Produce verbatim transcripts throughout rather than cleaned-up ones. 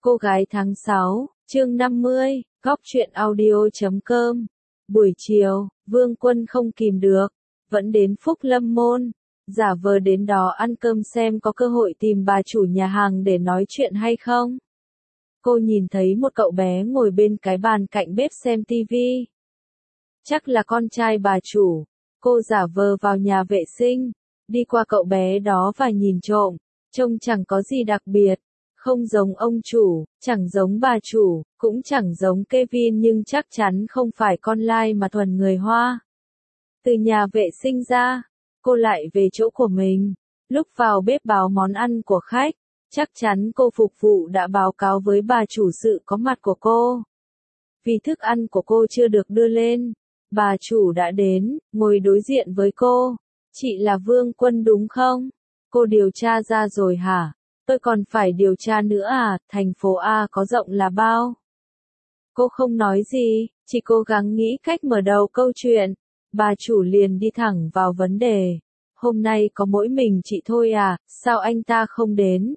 Cô gái tháng sáu, chương năm mươi, góc truyện audio chấm com. Buổi chiều, Vương Quân không kìm được, vẫn đến Phúc Lâm Môn, giả vờ đến đó ăn cơm xem có cơ hội tìm bà chủ nhà hàng để nói chuyện hay không. Cô nhìn thấy một cậu bé ngồi bên cái bàn cạnh bếp xem tivi. Chắc là con trai bà chủ. Cô giả vờ vào nhà vệ sinh, đi qua cậu bé đó và nhìn trộm, trông chẳng có gì đặc biệt. Không giống ông chủ, chẳng giống bà chủ, cũng chẳng giống Kevin nhưng chắc chắn không phải con lai mà thuần người Hoa. Từ nhà vệ sinh ra, cô lại về chỗ của mình. Lúc vào bếp báo món ăn của khách, chắc chắn cô phục vụ đã báo cáo với bà chủ sự có mặt của cô. Vì thức ăn của cô chưa được đưa lên, bà chủ đã đến, ngồi đối diện với cô. Chị là Vương Quân đúng không? Cô điều tra ra rồi hả? Tôi còn phải điều tra nữa à, thành phố A có rộng là bao? Cô không nói gì, chỉ cố gắng nghĩ cách mở đầu câu chuyện. Bà chủ liền đi thẳng vào vấn đề. Hôm nay có mỗi mình chị thôi à, sao anh ta không đến?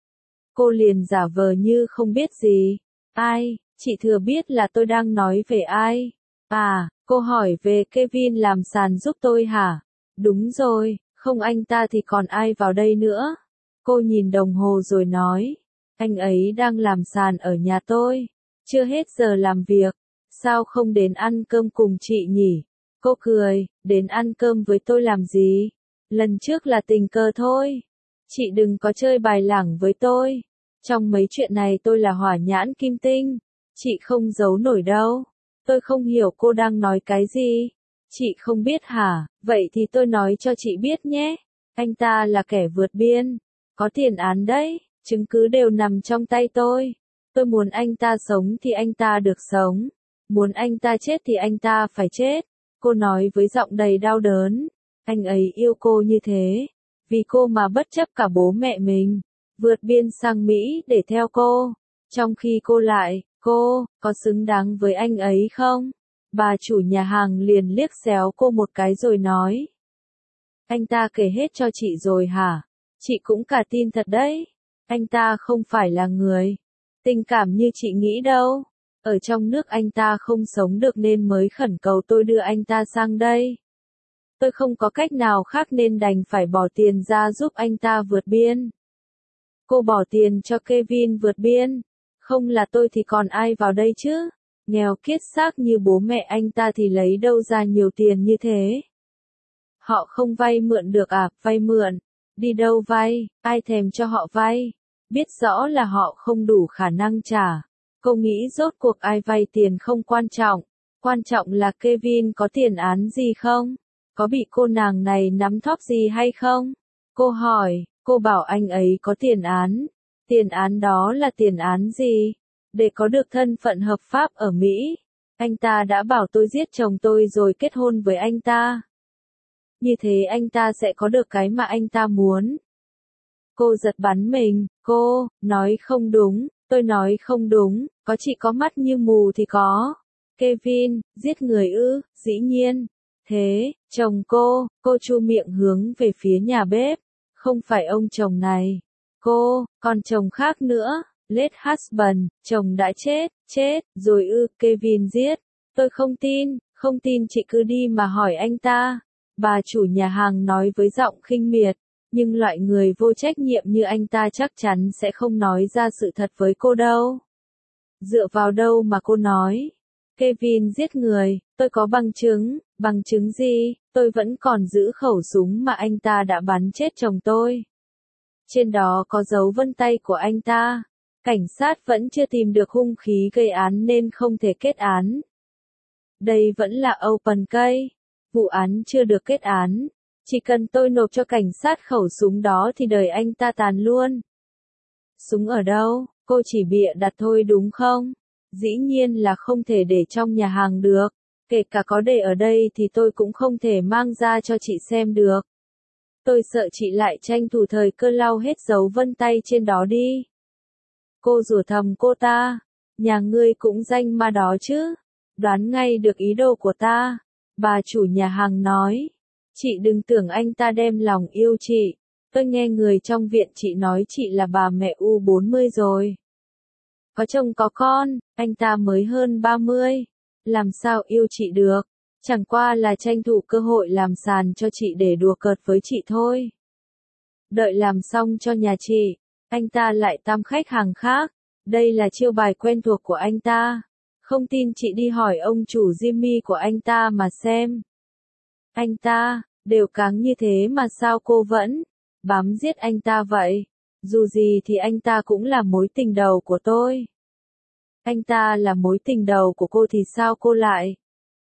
Cô liền giả vờ như không biết gì. Ai, chị thừa biết là tôi đang nói về ai? À, cô hỏi về Kevin làm sàn giúp tôi hả? Đúng rồi, không anh ta thì còn ai vào đây nữa? Cô nhìn đồng hồ rồi nói, anh ấy đang làm sàn ở nhà tôi, chưa hết giờ làm việc, sao không đến ăn cơm cùng chị nhỉ? Cô cười, đến ăn cơm với tôi làm gì? Lần trước là tình cờ thôi. Chị đừng có chơi bài lẳng với tôi. Trong mấy chuyện này tôi là hỏa nhãn kim tinh, chị không giấu nổi đâu. Tôi không hiểu cô đang nói cái gì. Chị không biết hả? Vậy thì tôi nói cho chị biết nhé. Anh ta là kẻ vượt biên. Có tiền án đấy, chứng cứ đều nằm trong tay tôi. Tôi muốn anh ta sống thì anh ta được sống. Muốn anh ta chết thì anh ta phải chết. Cô nói với giọng đầy đau đớn. Anh ấy yêu cô như thế. Vì cô mà bất chấp cả bố mẹ mình. Vượt biên sang Mỹ để theo cô. Trong khi cô lại, cô, có xứng đáng với anh ấy không? Bà chủ nhà hàng liền liếc xéo cô một cái rồi nói. Anh ta kể hết cho chị rồi hả? Chị cũng cả tin thật đấy. Anh ta không phải là người tình cảm như chị nghĩ đâu. Ở trong nước anh ta không sống được nên mới khẩn cầu tôi đưa anh ta sang đây. Tôi không có cách nào khác nên đành phải bỏ tiền ra giúp anh ta vượt biên. Cô bỏ tiền cho Kevin vượt biên. Không là tôi thì còn ai vào đây chứ? Nghèo kiết xác như bố mẹ anh ta thì lấy đâu ra nhiều tiền như thế? Họ không vay mượn được à? Vay mượn. Đi đâu vay, ai thèm cho họ vay, biết rõ là họ không đủ khả năng trả. Cô nghĩ rốt cuộc ai vay tiền không quan trọng, quan trọng là Kevin có tiền án gì không? Có bị cô nàng này nắm thóp gì hay không? Cô hỏi, cô bảo anh ấy có tiền án. Tiền án đó là tiền án gì? Để có được thân phận hợp pháp ở Mỹ, anh ta đã bảo tôi giết chồng tôi rồi kết hôn với anh ta. Như thế anh ta sẽ có được cái mà anh ta muốn. Cô giật bắn mình, cô, nói không đúng, tôi nói không đúng, có chị có mắt như mù thì có. Kevin, giết người ư, dĩ nhiên. Thế, chồng cô, cô chu miệng hướng về phía nhà bếp, không phải ông chồng này. Cô, còn chồng khác nữa, late husband, chồng đã chết, chết, rồi ư, Kevin giết. Tôi không tin, không tin chị cứ đi mà hỏi anh ta. Bà chủ nhà hàng nói với giọng khinh miệt, nhưng loại người vô trách nhiệm như anh ta chắc chắn sẽ không nói ra sự thật với cô đâu. Dựa vào đâu mà cô nói? Kevin giết người, tôi có bằng chứng, bằng chứng gì? Tôi vẫn còn giữ khẩu súng mà anh ta đã bắn chết chồng tôi. Trên đó có dấu vân tay của anh ta. Cảnh sát vẫn chưa tìm được hung khí gây án nên không thể kết án. Đây vẫn là open case. Vụ án chưa được kết án. Chỉ cần tôi nộp cho cảnh sát khẩu súng đó thì đời anh ta tàn luôn. Súng ở đâu? Cô chỉ bịa đặt thôi đúng không? Dĩ nhiên là không thể để trong nhà hàng được. Kể cả có để ở đây thì tôi cũng không thể mang ra cho chị xem được. Tôi sợ chị lại tranh thủ thời cơ lau hết dấu vân tay trên đó đi. Cô rủa thầm cô ta. Nhà ngươi cũng danh ma đó chứ. Đoán ngay được ý đồ của ta. Bà chủ nhà hàng nói, chị đừng tưởng anh ta đem lòng yêu chị, tôi nghe người trong viện chị nói chị là bà mẹ u bốn mươi rồi. có chồng có con, anh ta mới hơn ba mươi. Làm sao yêu chị được? Chẳng qua là tranh thủ cơ hội làm sàn cho chị để đùa cợt với chị thôi. Đợi làm xong cho nhà chị, anh ta lại tam khách hàng khác. Đây là chiêu bài quen thuộc của anh ta. Không tin chị đi hỏi ông chủ Jimmy của anh ta mà xem. Anh ta, đều cáng như thế mà sao cô vẫn bám giết anh ta vậy? Dù gì thì anh ta cũng là mối tình đầu của tôi. Anh ta là mối tình đầu của cô thì sao cô lại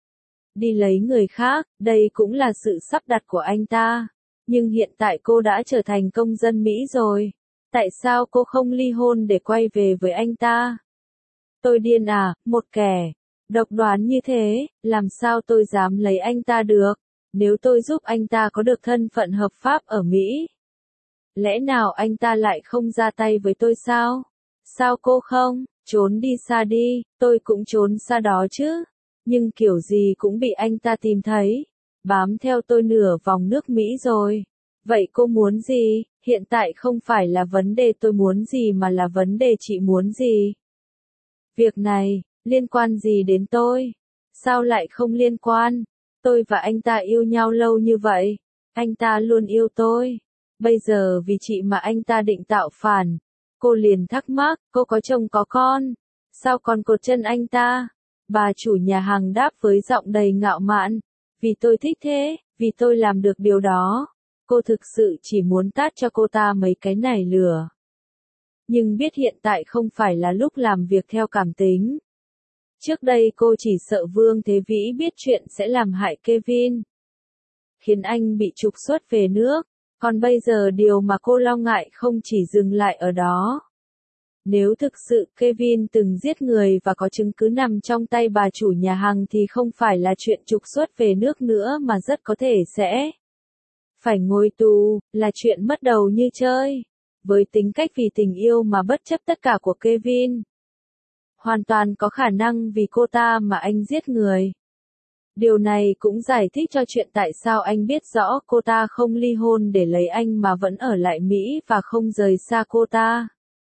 đi lấy người khác? Đây cũng là sự sắp đặt của anh ta. Nhưng hiện tại cô đã trở thành công dân Mỹ rồi. Tại sao cô không ly hôn để quay về với anh ta? Tôi điên à, một kẻ độc đoán như thế, làm sao tôi dám lấy anh ta được? Nếu tôi giúp anh ta có được thân phận hợp pháp ở Mỹ, lẽ nào anh ta lại không ra tay với tôi sao? Sao cô không trốn đi xa đi, tôi cũng trốn xa đó chứ. Nhưng kiểu gì cũng bị anh ta tìm thấy, bám theo tôi nửa vòng nước Mỹ rồi. Vậy cô muốn gì? Hiện tại không phải là vấn đề tôi muốn gì mà là vấn đề chị muốn gì. Việc này, liên quan gì đến tôi? Sao lại không liên quan? Tôi và anh ta yêu nhau lâu như vậy. Anh ta luôn yêu tôi. Bây giờ vì chị mà anh ta định tạo phản. Cô liền thắc mắc, cô có chồng có con. Sao còn cột chân anh ta? Bà chủ nhà hàng đáp với giọng đầy ngạo mạn. Vì tôi thích thế, vì tôi làm được điều đó. Cô thực sự chỉ muốn tát cho cô ta mấy cái nải lửa. Nhưng biết hiện tại không phải là lúc làm việc theo cảm tính. Trước đây cô chỉ sợ Vương Thế Vĩ biết chuyện sẽ làm hại Kevin, khiến anh bị trục xuất về nước. Còn bây giờ điều mà cô lo ngại không chỉ dừng lại ở đó. Nếu thực sự Kevin từng giết người và có chứng cứ nằm trong tay bà chủ nhà hàng thì không phải là chuyện trục xuất về nước nữa mà rất có thể sẽ phải ngồi tù, là chuyện mất đầu như chơi. Với tính cách vì tình yêu mà bất chấp tất cả của Kevin, hoàn toàn có khả năng vì cô ta mà anh giết người. Điều này cũng giải thích cho chuyện tại sao anh biết rõ cô ta không ly hôn để lấy anh mà vẫn ở lại Mỹ và không rời xa cô ta.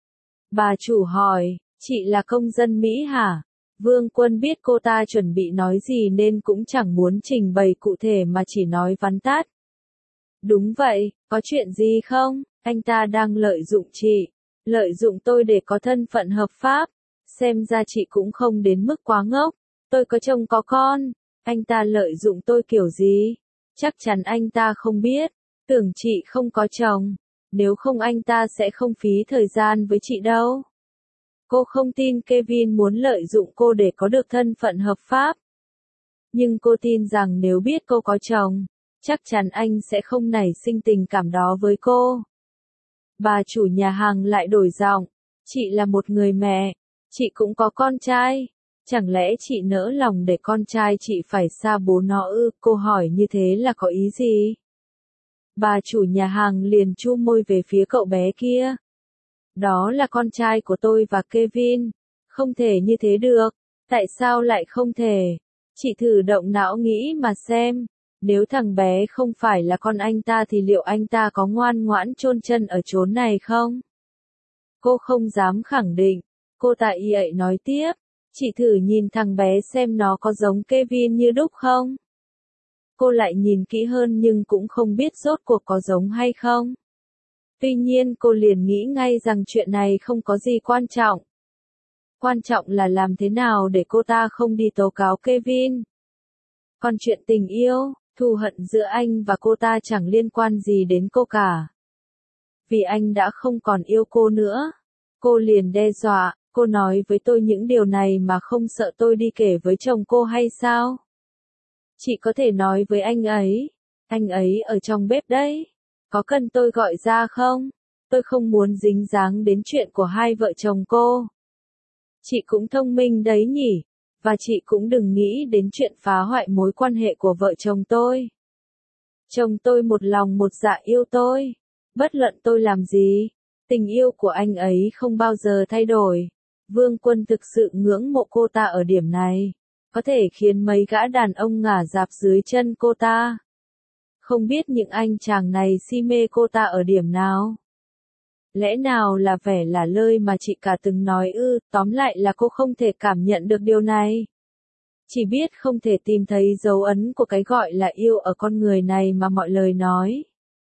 Bà chủ hỏi, chị là công dân Mỹ hả? Vương Quân biết cô ta chuẩn bị nói gì nên cũng chẳng muốn trình bày cụ thể mà chỉ nói vắn tắt. Đúng vậy, có chuyện gì không? Anh ta đang lợi dụng chị, lợi dụng tôi để có thân phận hợp pháp. Xem ra chị cũng không đến mức quá ngốc. Tôi có chồng có con. Anh ta lợi dụng tôi kiểu gì? Chắc chắn anh ta không biết. Tưởng chị không có chồng. Nếu không anh ta sẽ không phí thời gian với chị đâu. Cô không tin Kevin muốn lợi dụng cô để có được thân phận hợp pháp. Nhưng cô tin rằng nếu biết cô có chồng, chắc chắn anh sẽ không nảy sinh tình cảm đó với cô. Bà chủ nhà hàng lại đổi giọng. Chị là một người mẹ. Chị cũng có con trai. Chẳng lẽ chị nỡ lòng để con trai chị phải xa bố nó ư? Cô hỏi như thế là có ý gì? Bà chủ nhà hàng liền chu môi về phía cậu bé kia. Đó là con trai của tôi và Kevin. Không thể như thế được. Tại sao lại không thể? Chị thử động não nghĩ mà xem. Nếu thằng bé không phải là con anh ta thì liệu anh ta có ngoan ngoãn chôn chân ở chốn này không? Cô không dám khẳng định. Cô ta y ậy nói tiếp. Chị thử nhìn thằng bé xem nó có giống Kevin như đúc không? Cô lại nhìn kỹ hơn nhưng cũng không biết rốt cuộc có giống hay không. Tuy nhiên cô liền nghĩ ngay rằng chuyện này không có gì quan trọng. Quan trọng là làm thế nào để cô ta không đi tố cáo Kevin. Còn chuyện tình yêu, thù hận giữa anh và cô ta chẳng liên quan gì đến cô cả. Vì anh đã không còn yêu cô nữa. Cô liền đe dọa, cô nói với tôi những điều này mà không sợ tôi đi kể với chồng cô hay sao? Chị có thể nói với anh ấy. Anh ấy ở trong bếp đấy. Có cần tôi gọi ra không? Tôi không muốn dính dáng đến chuyện của hai vợ chồng cô. Chị cũng thông minh đấy nhỉ. Và chị cũng đừng nghĩ đến chuyện phá hoại mối quan hệ của vợ chồng tôi. Chồng tôi một lòng một dạ yêu tôi. Bất luận tôi làm gì, tình yêu của anh ấy không bao giờ thay đổi. Vương Quân thực sự ngưỡng mộ cô ta ở điểm này. Có thể khiến mấy gã đàn ông ngả dạp dưới chân cô ta. Không biết những anh chàng này si mê cô ta ở điểm nào. Lẽ nào là vẻ là lơi mà chị cả từng nói ư, tóm lại là cô không thể cảm nhận được điều này. Chỉ biết không thể tìm thấy dấu ấn của cái gọi là yêu ở con người này mà mọi lời nói.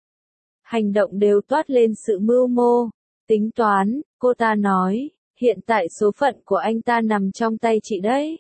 Hành động đều toát lên sự mưu mô, tính toán, cô ta nói, hiện tại số phận của anh ta nằm trong tay chị đấy.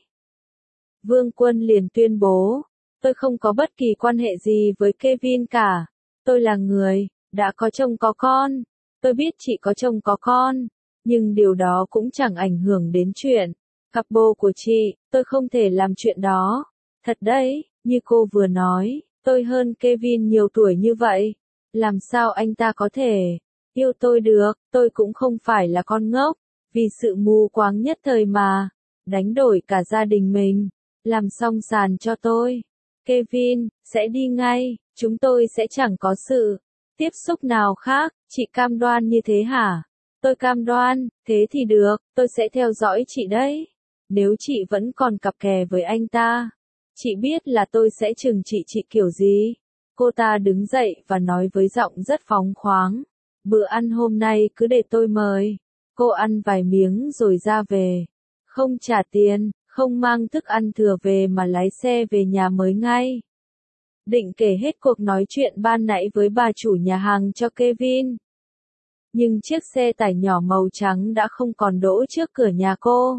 Vương Quân liền tuyên bố, tôi không có bất kỳ quan hệ gì với Kevin cả, tôi là người, đã có chồng có con, tôi biết chị có chồng có con, nhưng điều đó cũng chẳng ảnh hưởng đến chuyện, cặp bồ của chị, tôi không thể làm chuyện đó, thật đấy, như cô vừa nói, tôi hơn Kevin nhiều tuổi như vậy, làm sao anh ta có thể yêu tôi được, tôi cũng không phải là con ngốc, vì sự mù quáng nhất thời mà, đánh đổi cả gia đình mình, làm xong sàn cho tôi. Kevin, sẽ đi ngay, chúng tôi sẽ chẳng có sự tiếp xúc nào khác, chị cam đoan như thế hả? Tôi cam đoan, thế thì được, tôi sẽ theo dõi chị đấy. Nếu chị vẫn còn cặp kè với anh ta, chị biết là tôi sẽ trừng trị chị kiểu gì. Cô ta đứng dậy và nói với giọng rất phóng khoáng. Bữa ăn hôm nay cứ để tôi mời. Cô ăn vài miếng rồi ra về. Không trả tiền, không mang thức ăn thừa về mà lái xe về nhà mới ngay. Định kể hết cuộc nói chuyện ban nãy với bà chủ nhà hàng cho Kevin. Nhưng chiếc xe tải nhỏ màu trắng đã không còn đỗ trước cửa nhà cô.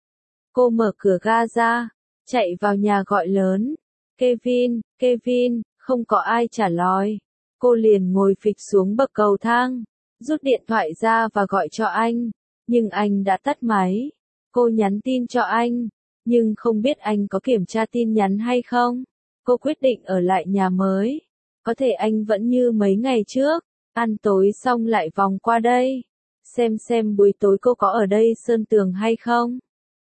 Cô mở cửa ga ra, chạy vào nhà gọi lớn. Kevin, Kevin, không có ai trả lời. Cô liền ngồi phịch xuống bậc cầu thang, rút điện thoại ra và gọi cho anh. Nhưng anh đã tắt máy. Cô nhắn tin cho anh, nhưng không biết anh có kiểm tra tin nhắn hay không. Cô quyết định ở lại nhà mới. Có thể anh vẫn như mấy ngày trước, ăn tối xong lại vòng qua đây. Xem xem buổi tối cô có ở đây sơn tường hay không.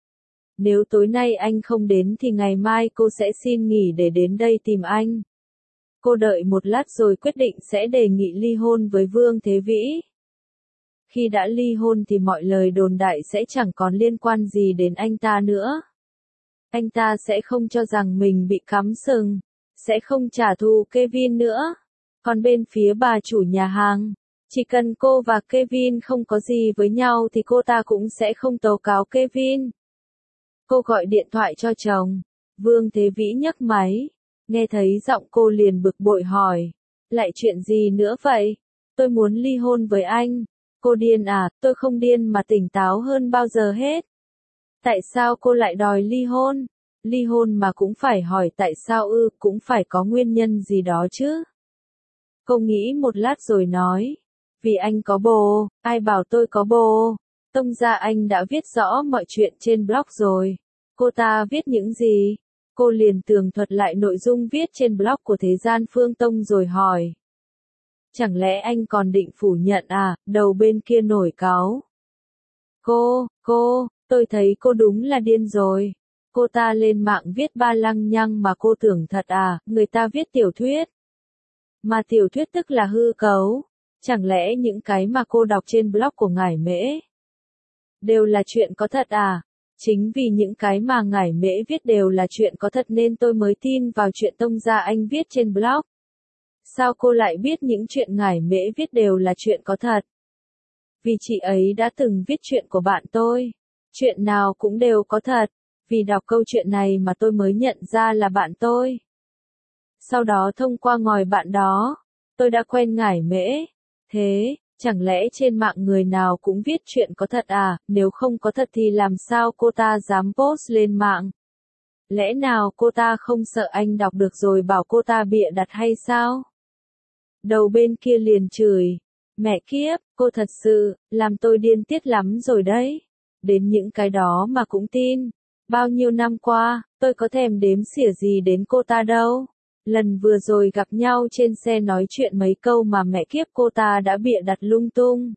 Nếu tối nay anh không đến thì ngày mai cô sẽ xin nghỉ để đến đây tìm anh. Cô đợi một lát rồi quyết định sẽ đề nghị ly hôn với Vương Thế Vĩ. Khi đã ly hôn thì mọi lời đồn đại sẽ chẳng còn liên quan gì đến anh ta nữa. Anh ta sẽ không cho rằng mình bị cắm sừng, sẽ không trả thù Kevin nữa. Còn bên phía bà chủ nhà hàng, chỉ cần cô và Kevin không có gì với nhau thì cô ta cũng sẽ không tố cáo Kevin. Cô gọi điện thoại cho chồng, Vương Thế Vĩ nhấc máy, nghe thấy giọng cô liền bực bội hỏi, lại chuyện gì nữa vậy? Tôi muốn ly hôn với anh. Cô điên à? Tôi không điên mà tỉnh táo hơn bao giờ hết. Tại sao cô lại đòi ly hôn? Ly hôn mà cũng phải hỏi tại sao ư, cũng phải có nguyên nhân gì đó chứ. Cô nghĩ một lát rồi nói, vì anh có bồ, ai bảo tôi có bồ. Tông ra anh đã viết rõ mọi chuyện trên blog rồi. Cô ta viết những gì? Cô liền tường thuật lại nội dung viết trên blog của Thế Gian Phương Tông rồi hỏi. Chẳng lẽ anh còn định phủ nhận à? Đầu bên kia nổi cáu. Cô, cô, tôi thấy cô đúng là điên rồi. Cô ta lên mạng viết ba lăng nhăng mà cô tưởng thật à? Người ta viết tiểu thuyết. Mà tiểu thuyết tức là hư cấu. Chẳng lẽ những cái mà cô đọc trên blog của Ngải Mễ đều là chuyện có thật à? Chính vì những cái mà Ngải Mễ viết đều là chuyện có thật nên tôi mới tin vào chuyện Tông Gia Anh viết trên blog. Sao cô lại biết những chuyện Ngải Mễ viết đều là chuyện có thật? Vì chị ấy đã từng viết chuyện của bạn tôi. Chuyện nào cũng đều có thật. Vì đọc câu chuyện này mà tôi mới nhận ra là bạn tôi. Sau đó thông qua ngòi bạn đó, tôi đã quen Ngải Mễ. Thế, chẳng lẽ trên mạng người nào cũng viết chuyện có thật à? Nếu không có thật thì làm sao cô ta dám post lên mạng? Lẽ nào cô ta không sợ anh đọc được rồi bảo cô ta bịa đặt hay sao? Đầu bên kia liền chửi. Mẹ kiếp, cô thật sự, làm tôi điên tiết lắm rồi đấy. Đến những cái đó mà cũng tin. Bao nhiêu năm qua, tôi có thèm đếm xỉa gì đến cô ta đâu. Lần vừa rồi gặp nhau trên xe nói chuyện mấy câu mà mẹ kiếp cô ta đã bịa đặt lung tung.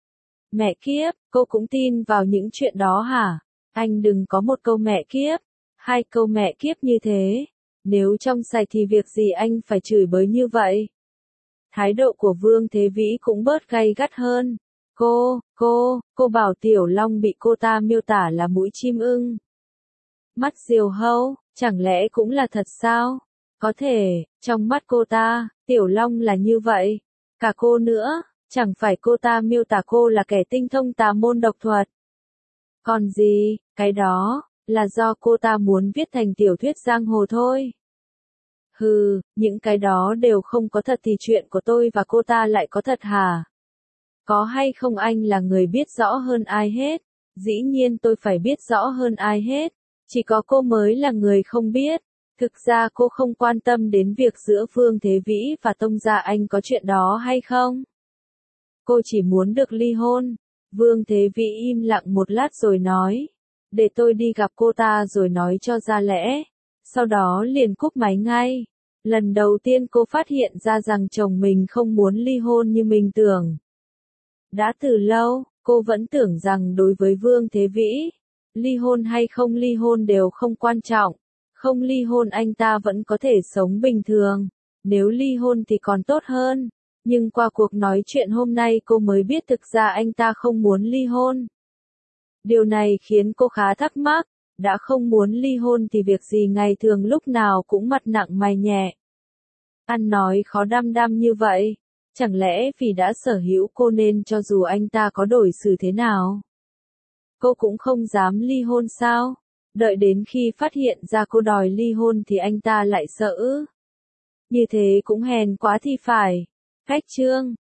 Mẹ kiếp, cô cũng tin vào những chuyện đó hả? Anh đừng có một câu mẹ kiếp, hai câu mẹ kiếp như thế. Nếu trong sạch thì việc gì anh phải chửi bới như vậy? Thái độ của Vương Thế Vĩ cũng bớt gay gắt hơn. Cô, cô, cô bảo Tiểu Long bị cô ta miêu tả là mũi chim ưng. Mắt diều hâu, chẳng lẽ cũng là thật sao? Có thể, trong mắt cô ta, Tiểu Long là như vậy. Cả cô nữa, Chẳng phải cô ta miêu tả cô là kẻ tinh thông tà môn độc thuật. Còn gì, cái đó, là do cô ta muốn viết thành tiểu thuyết giang hồ thôi. Hừ, những cái đó đều không có thật thì chuyện của tôi và cô ta lại có thật hả? Có hay không anh là người biết rõ hơn ai hết? Dĩ nhiên tôi phải biết rõ hơn ai hết. Chỉ có cô mới là người không biết. Thực ra cô không quan tâm đến việc giữa Vương Thế Vĩ và Tông Gia Anh có chuyện đó hay không. Cô chỉ muốn được ly hôn. Vương Thế Vĩ im lặng một lát rồi nói. Để tôi đi gặp cô ta rồi nói cho ra lẽ. Sau đó liền cúp máy ngay. Lần đầu tiên cô phát hiện ra rằng chồng mình không muốn ly hôn như mình tưởng. Đã từ lâu, cô vẫn tưởng rằng đối với Vương Thế Vĩ, ly hôn hay không ly hôn đều không quan trọng. Không ly hôn anh ta vẫn có thể sống bình thường. Nếu ly hôn thì còn tốt hơn. Nhưng qua cuộc nói chuyện hôm nay cô mới biết thực ra anh ta không muốn ly hôn. Điều này khiến cô khá thắc mắc. Đã không muốn ly hôn thì việc gì ngày thường lúc nào cũng mặt nặng mày nhẹ. Ăn nói khó đăm đăm như vậy. Chẳng lẽ vì đã sở hữu cô nên cho dù anh ta có đổi xử thế nào, cô cũng không dám ly hôn sao? Đợi đến khi phát hiện ra cô đòi ly hôn thì anh ta lại sợ. Như thế cũng hèn quá thì phải. Khách chương